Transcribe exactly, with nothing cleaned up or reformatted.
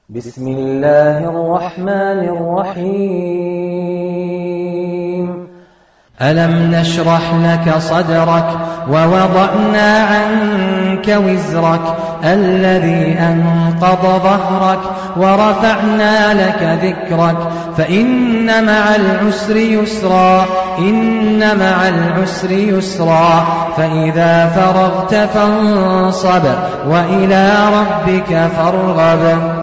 بسم الله الرحمن الرحيم. ألم نشرح لك صدرك ووضعنا عنك وزرك الذي أنقض ظهرك ورفعنا لك ذكرك فإن مع العسر يسرا إن مع العسر يسرا فإذا فرغت فانصب وإلى ربك فارغب.